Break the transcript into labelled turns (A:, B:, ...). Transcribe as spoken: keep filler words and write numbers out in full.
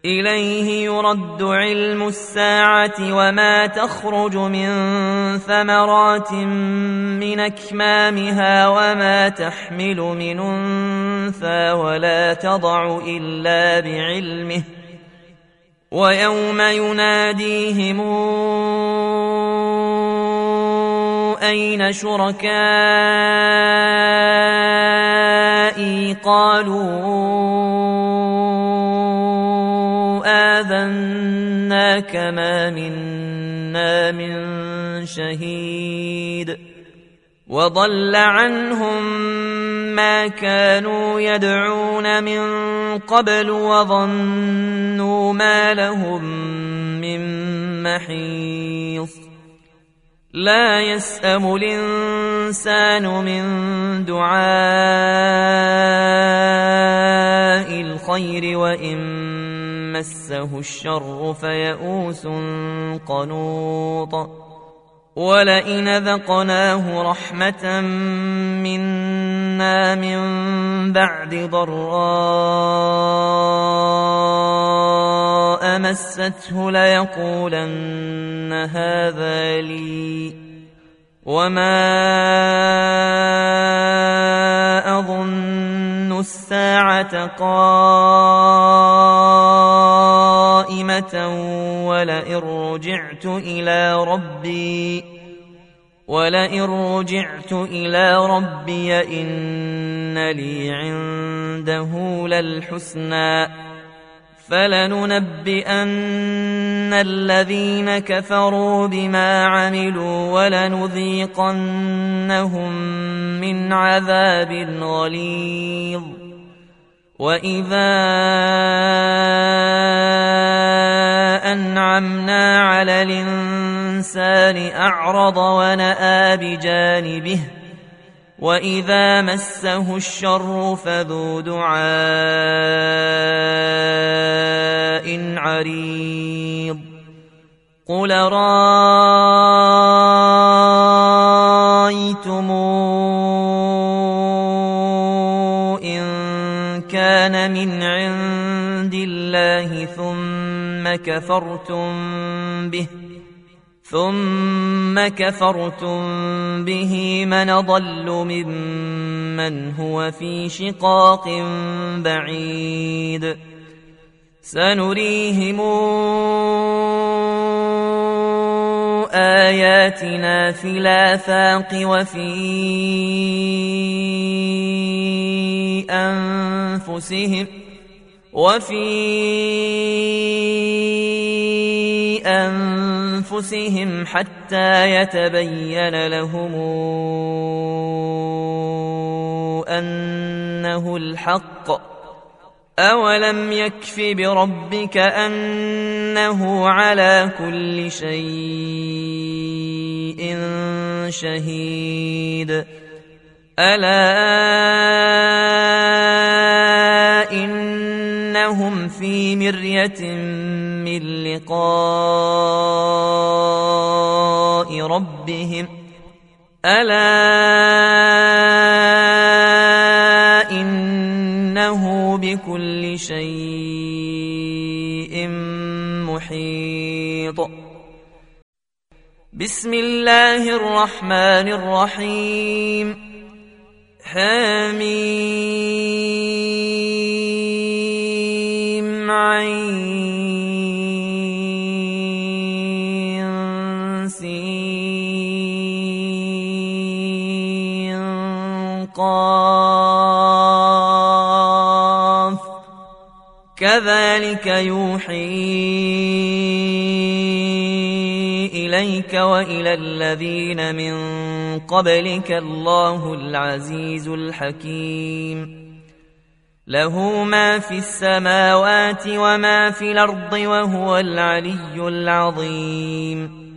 A: إليه يرد علم الساعة وما تخرج من ثمرات من أكمامها وما تحمل من أنثى ولا تضع إلا بعلمه ويوم يناديهم أين شركائي قالوا آذناك ما منا من شهيد وضل عنهم ما كانوا يدعون من قبل وظنوا ما لهم من محيص لا يسأم الإنسان من دعاء الخير وإن مسه الشر فيئوس قنوط ولئن ذقناه رحمة منا من بعد ضراء مسته ليقولن هذا لي وما أظن الساعة قائمة ولئن رجعت إلى ربي ولئن رجعت إلى ربي إن لي عنده للحسنى فلننبئن الذين كفروا بما عملوا ولنذيقنهم من عذاب غليظ وإذا أنعمنا على الإنسان أعرض ونأى بجانبه وإذا مسه الشر فذو دعاء عريض قل رأيتم إن كان من عند الله ثم كفرتم به ثم كفرتم به من ضل ممن هو في شقاق بعيد سنريهم آياتنا في الآفاق وفي أنفسهم وفي أنفسهم حتى يتبين لهم أنه الحق أولم يكف بربك أنه على كل شيء شهيد ألا إنهم في مرية من لقاء ربهم ألا إنه بكل شيء محيط بسم الله الرحمن الرحيم حميم عين سين قاف كذلك يوحي إليك وإلى الذين من قبلك الله العزيز الحكيم له ما في السماوات وما في الأرض وهو العلي العظيم